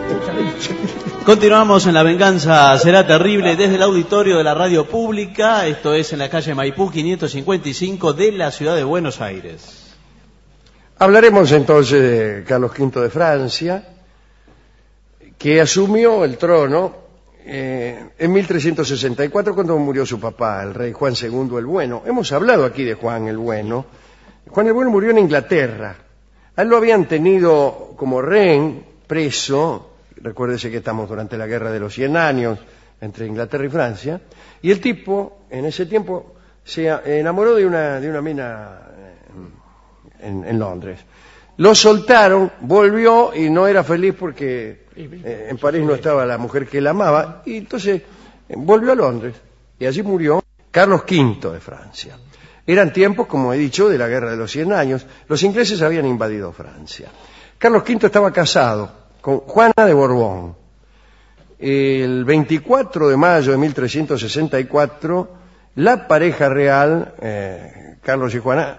Continuamos en La Venganza Será Terrible desde el auditorio de la radio pública. Esto es en la calle Maipú 555 de la ciudad de Buenos Aires. Hablaremos entonces de Carlos V de Francia, que asumió el trono en 1364 cuando murió su papá, el rey Juan II el Bueno. Hemos hablado aquí de Juan el Bueno. Juan el Bueno murió en Inglaterra. A él lo habían tenido como rehén, preso. Recuérdese que estamos durante la Guerra de los 100 años entre Inglaterra y Francia. Y el tipo, en ese tiempo, se enamoró de una mina en Londres. Lo soltaron, volvió y no era feliz porque en París no estaba la mujer que él amaba. Y entonces volvió a Londres y allí murió Carlos V de Francia. Eran tiempos, como he dicho, de la Guerra de los 100 años. Los ingleses habían invadido Francia. Carlos V estaba casado con Juana de Borbón. El 24 de mayo de 1364, la pareja real, Carlos y Juana,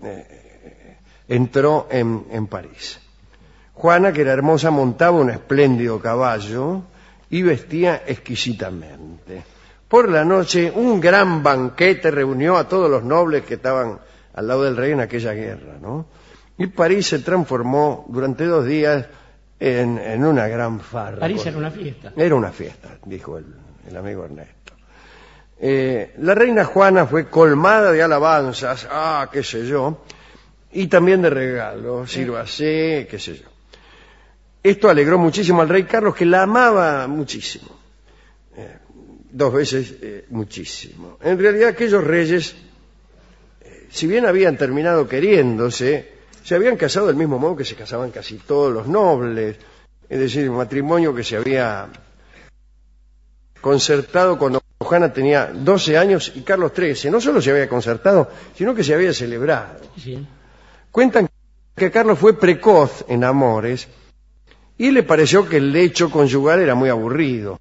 entró en París. Juana, que era hermosa, montaba un espléndido caballo y vestía exquisitamente. Por la noche, un gran banquete reunió a todos los nobles que estaban al lado del rey en aquella guerra, ¿no? Y París se transformó durante 2 días en una gran farra. París era una fiesta. Era una fiesta, dijo el amigo Ernesto. La reina Juana fue colmada de alabanzas, qué sé yo, y también de regalos, sírvase, qué sé yo. Esto alegró muchísimo al rey Carlos, que la amaba muchísimo. 2 veces muchísimo. En realidad aquellos reyes, si bien habían terminado queriéndose, se habían casado del mismo modo que se casaban casi todos los nobles, es decir, un matrimonio que se había concertado cuando Juana tenía 12 años y Carlos 13. No solo se había concertado, sino que se había celebrado. Sí. Cuentan que Carlos fue precoz en amores y le pareció que el lecho conyugal era muy aburrido.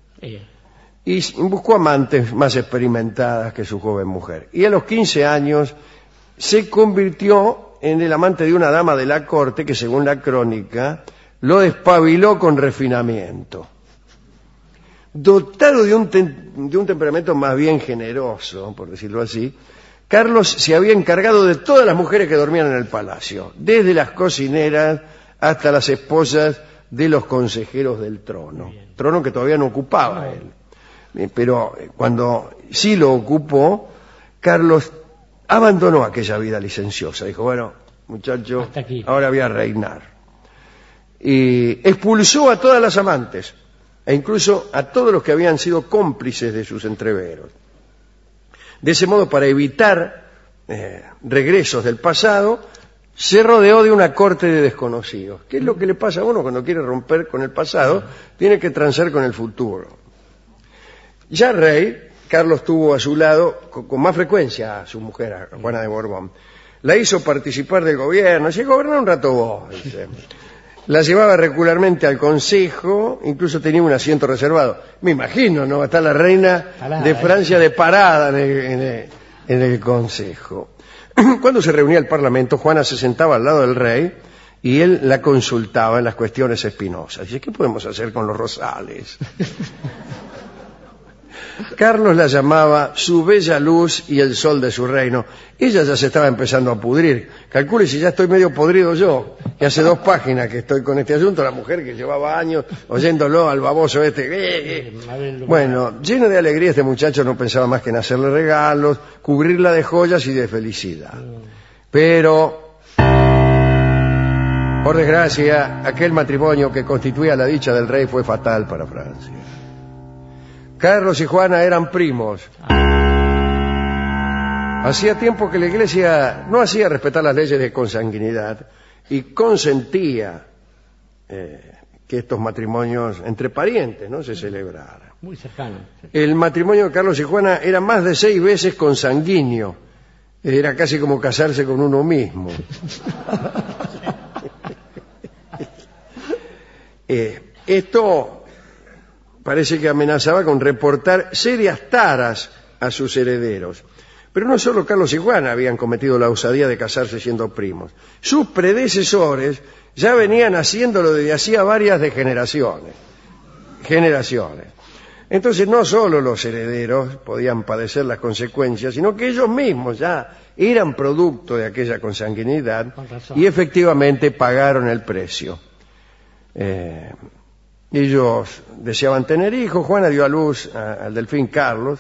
Y buscó amantes más experimentadas que su joven mujer. Y a los 15 años se convirtió en el amante de una dama de la corte que, según la crónica, lo despabiló con refinamiento. Dotado de un temperamento más bien generoso, por decirlo así, Carlos se había encargado de todas las mujeres que dormían en el palacio, desde las cocineras hasta las esposas de los consejeros del trono, trono que todavía no ocupaba él. Pero cuando sí lo ocupó, Carlos abandonó aquella vida licenciosa. Dijo, bueno, muchacho, ahora voy a reinar. Y expulsó a todas las amantes, e incluso a todos los que habían sido cómplices de sus entreveros. De ese modo, para evitar regresos del pasado, se rodeó de una corte de desconocidos. ¿Qué es lo que le pasa a uno cuando quiere romper con el pasado? Tiene que transar con el futuro. Ya rey, Carlos tuvo a su lado con más frecuencia a su mujer, a Juana de Borbón. La hizo participar del gobierno. Si gobernó un rato vos, dice. La llevaba regularmente al consejo, incluso tenía un asiento reservado. Me imagino, ¿no? Va a estar la reina de Francia de parada en el consejo. Cuando se reunía el parlamento, Juana se sentaba al lado del rey y él la consultaba en las cuestiones espinosas. Dice, ¿qué podemos hacer con los rosales? Carlos la llamaba su bella luz y el sol de su reino. Ella ya se estaba empezando a pudrir. Calcule si ya estoy medio podrido yo, que hace 2 páginas que estoy con este asunto, la mujer que llevaba años oyéndolo al baboso este. Bueno, lleno de alegría este muchacho no pensaba más que en hacerle regalos, cubrirla de joyas y de felicidad. Pero, por desgracia, aquel matrimonio que constituía la dicha del rey fue fatal para Francia. Carlos y Juana eran primos. Hacía tiempo que la Iglesia no hacía respetar las leyes de consanguinidad y consentía que estos matrimonios entre parientes no se celebraran. Muy cercano. El matrimonio de Carlos y Juana era más de 6 veces consanguíneo. Era casi como casarse con uno mismo. Esto parece que amenazaba con reportar serias taras a sus herederos. Pero no solo Carlos y Juana habían cometido la osadía de casarse siendo primos. Sus predecesores Ya venían haciéndolo desde hacía varias de generaciones. Entonces no solo los herederos podían padecer las consecuencias, sino que ellos mismos ya eran producto de aquella consanguinidad y efectivamente pagaron el precio. Ellos deseaban tener hijos. Juana dio a luz al delfín Carlos.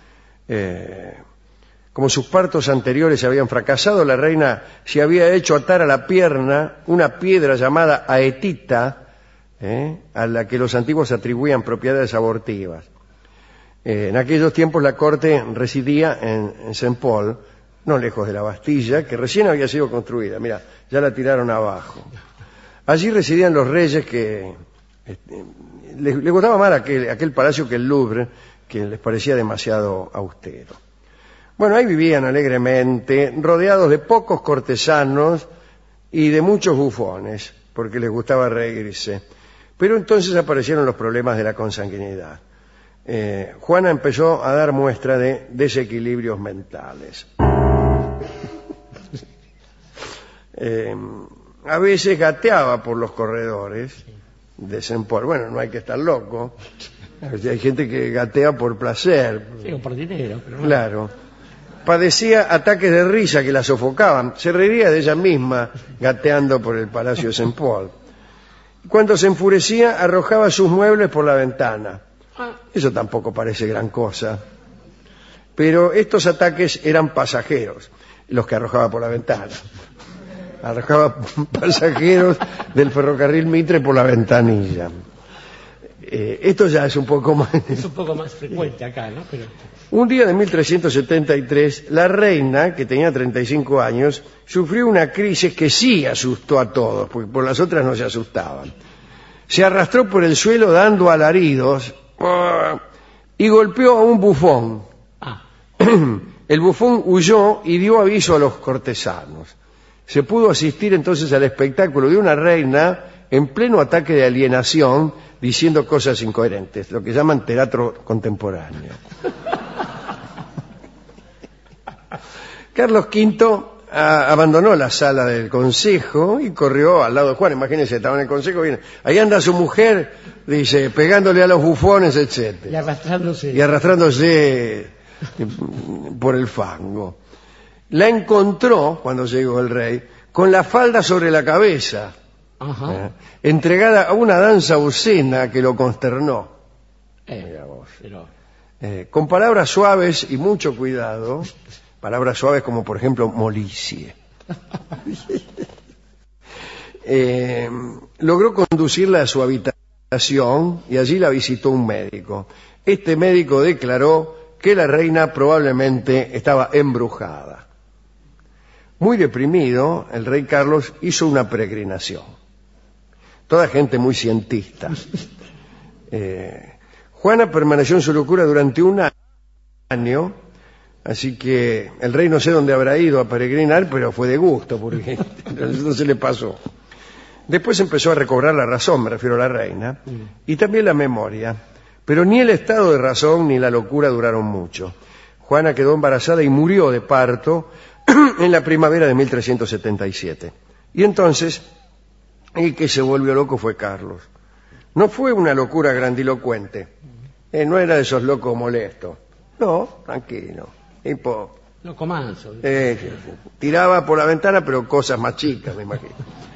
Como sus partos anteriores habían fracasado, la reina se había hecho atar a la pierna una piedra llamada aetita, a la que los antiguos atribuían propiedades abortivas. En aquellos tiempos la corte residía en Saint Paul, no lejos de la Bastilla, que recién había sido construida. Mira, ya la tiraron abajo. Allí residían los reyes que les gustaba más aquel palacio que el Louvre, que les parecía demasiado austero. Bueno, ahí vivían alegremente, rodeados de pocos cortesanos y de muchos bufones, porque les gustaba reírse. Pero entonces aparecieron los problemas de la consanguinidad. Juana empezó a dar muestra de desequilibrios mentales. A veces gateaba por los corredores de Saint Paul. Bueno, no hay que estar loco. Hay gente que gatea por placer. Sí, o por dinero. Pero no. Claro. Padecía ataques de risa que la sofocaban. Se reiría de ella misma gateando por el palacio de Saint Paul. Cuando se enfurecía, arrojaba sus muebles por la ventana. Eso tampoco parece gran cosa. Pero estos ataques eran pasajeros, los que arrojaba por la ventana. Arrojaba pasajeros del ferrocarril Mitre por la ventanilla. Esto ya es un poco más... Es un poco más frecuente acá, ¿no? Pero... Un día de 1373, la reina, que tenía 35 años, sufrió una crisis que sí asustó a todos, porque por las otras no se asustaban. Se arrastró por el suelo dando alaridos y golpeó a un bufón. El bufón huyó y dio aviso a los cortesanos. Se pudo asistir entonces al espectáculo de una reina en pleno ataque de alienación, diciendo cosas incoherentes, lo que llaman teatro contemporáneo. Carlos V abandonó la sala del consejo y corrió al lado de Juan. Imagínense, estaba en el consejo, viene, ahí anda su mujer, dice, pegándole a los bufones, etc. Y arrastrándose por el fango. La encontró, cuando llegó el rey, con la falda sobre la cabeza, entregada a una danza obscena que lo consternó. Mira vos. Con palabras suaves y mucho cuidado, palabras suaves como por ejemplo molicie, logró conducirla a su habitación y allí la visitó un médico. Este médico declaró que la reina probablemente estaba embrujada. Muy deprimido, el rey Carlos hizo una peregrinación. Toda gente muy cientista. Juana permaneció en su locura durante un año, así que el rey no sé dónde habrá ido a peregrinar, pero fue de gusto, porque no se le pasó. Después empezó a recobrar la razón, me refiero a la reina, y también la memoria. Pero ni el estado de razón ni la locura duraron mucho. Juana quedó embarazada y murió de parto en la primavera de 1377. Y entonces, el que se volvió loco fue Carlos. No fue una locura grandilocuente. No era de esos locos molestos. No, tranquilo. Loco manso. Tiraba por la ventana, pero cosas más chicas, me imagino.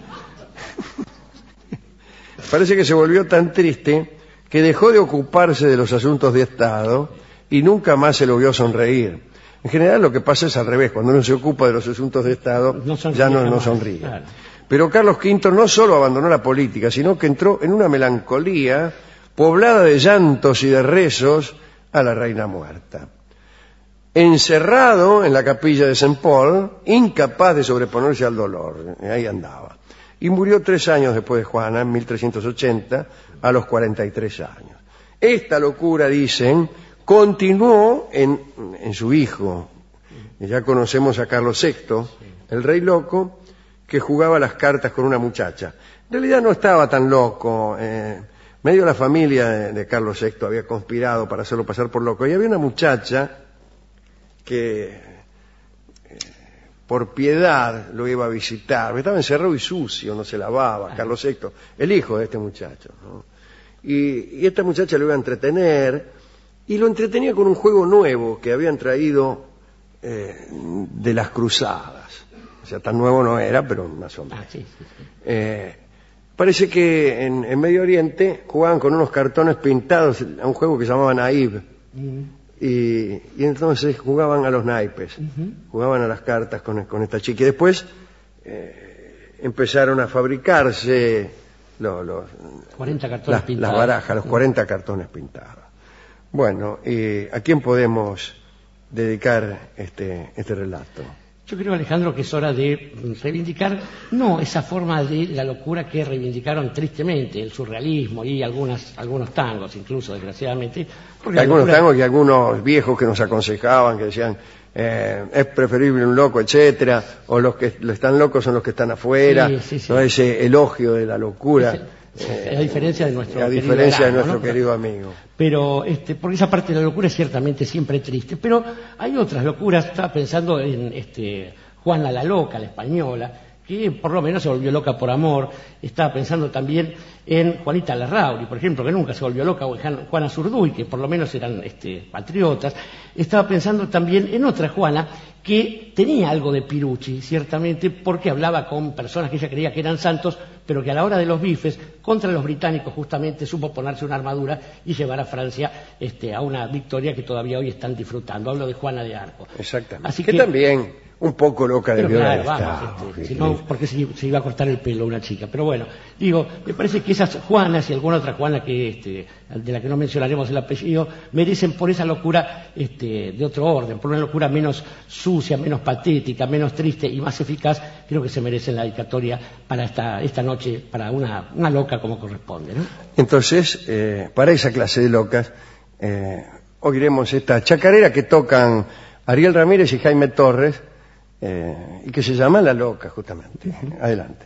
Parece que se volvió tan triste que dejó de ocuparse de los asuntos de Estado y nunca más se lo vio sonreír. En general lo que pasa es al revés, cuando uno se ocupa de los asuntos de Estado ya no sonríe. Claro. Pero Carlos V no solo abandonó la política, sino que entró en una melancolía poblada de llantos y de rezos a la reina muerta. Encerrado en la capilla de Saint Paul, incapaz de sobreponerse al dolor, ahí andaba. Y murió 3 años después de Juana, en 1380, a los 43 años. Esta locura, dicen, continuó en su hijo. Ya conocemos a Carlos VI, el rey loco, que jugaba las cartas con una muchacha. En realidad no estaba tan loco. Medio la familia de Carlos VI había conspirado para hacerlo pasar por loco. Y había una muchacha que por piedad lo iba a visitar. Estaba encerrado y sucio, no se lavaba, Carlos VI, el hijo de este muchacho, ¿no? Y esta muchacha lo iba a entretener, y lo entretenía con un juego nuevo que habían traído de las cruzadas. O sea, tan nuevo no era, pero más o menos. Parece que en Medio Oriente jugaban con unos cartones pintados a un juego que llamaban Naive. Y entonces jugaban a los naipes, jugaban a las cartas con esta chica. Y después empezaron a fabricarse los 40 cartones pintados. Las barajas, los 40 cartones pintados. Bueno, ¿a quién podemos dedicar este relato? Yo creo, Alejandro, que es hora de reivindicar, no esa forma de la locura que reivindicaron tristemente el surrealismo y algunos tangos, incluso, desgraciadamente. Algunos tangos y algunos viejos que nos aconsejaban, que decían, es preferible un loco, etcétera, o los que están locos son los que están afuera, ¿no? Ese elogio de la locura. A diferencia de nuestro querido amigo. Pero porque esa parte de la locura es ciertamente siempre triste. Pero hay otras locuras. Estaba pensando en Juana la Loca, la española, que por lo menos se volvió loca por amor. Estaba pensando también en Juanita Larrauri, por ejemplo, que nunca se volvió loca, o en Juana Zurduy, que por lo menos eran patriotas. Estaba pensando también en otra Juana que tenía algo de Pirucci, ciertamente, porque hablaba con personas que ella creía que eran santos, pero que a la hora de los bifes contra los británicos justamente supo ponerse una armadura y llevar a Francia a una victoria que todavía hoy están disfrutando. Hablo de Juana de Arco. Exactamente. Así que también un poco loca de claro, vamos, si no, porque se iba a cortar el pelo una chica. Pero bueno, digo, me parece que esas Juanas y alguna otra Juana que de la que no mencionaremos el apellido, merecen por esa locura de otro orden, por una locura menos sucia, menos patética, menos triste y más eficaz. Creo que se merecen la dedicatoria para esta noche, para una loca como corresponde, ¿no? Entonces, para esa clase de locas, oiremos esta chacarera que tocan Ariel Ramírez y Jaime Torres, y que se llama La Loca, justamente. Adelante.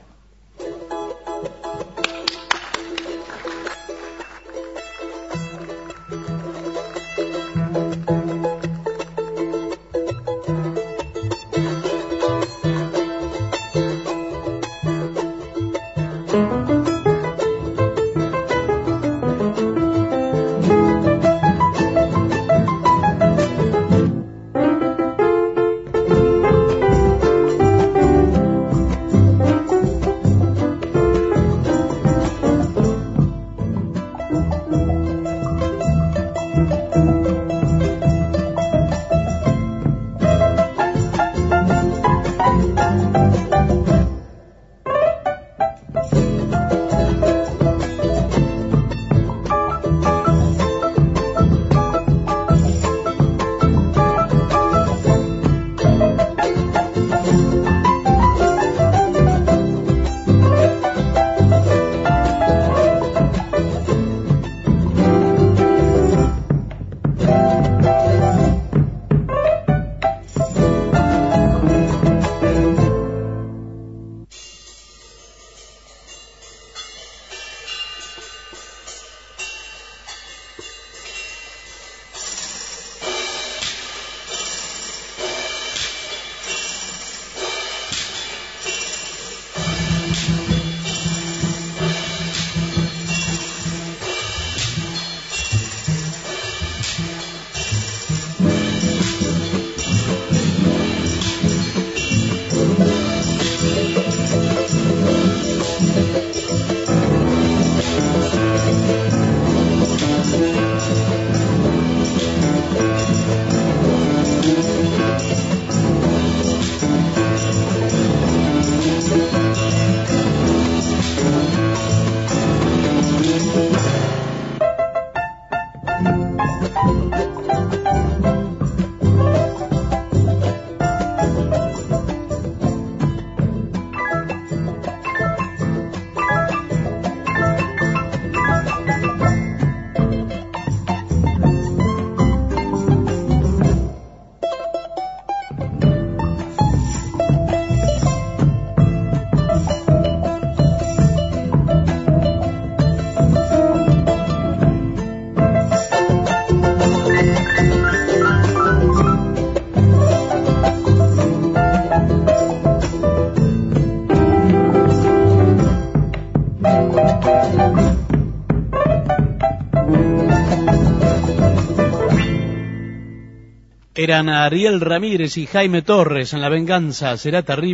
Eran Ariel Ramírez y Jaime Torres en La Venganza Será Terrible.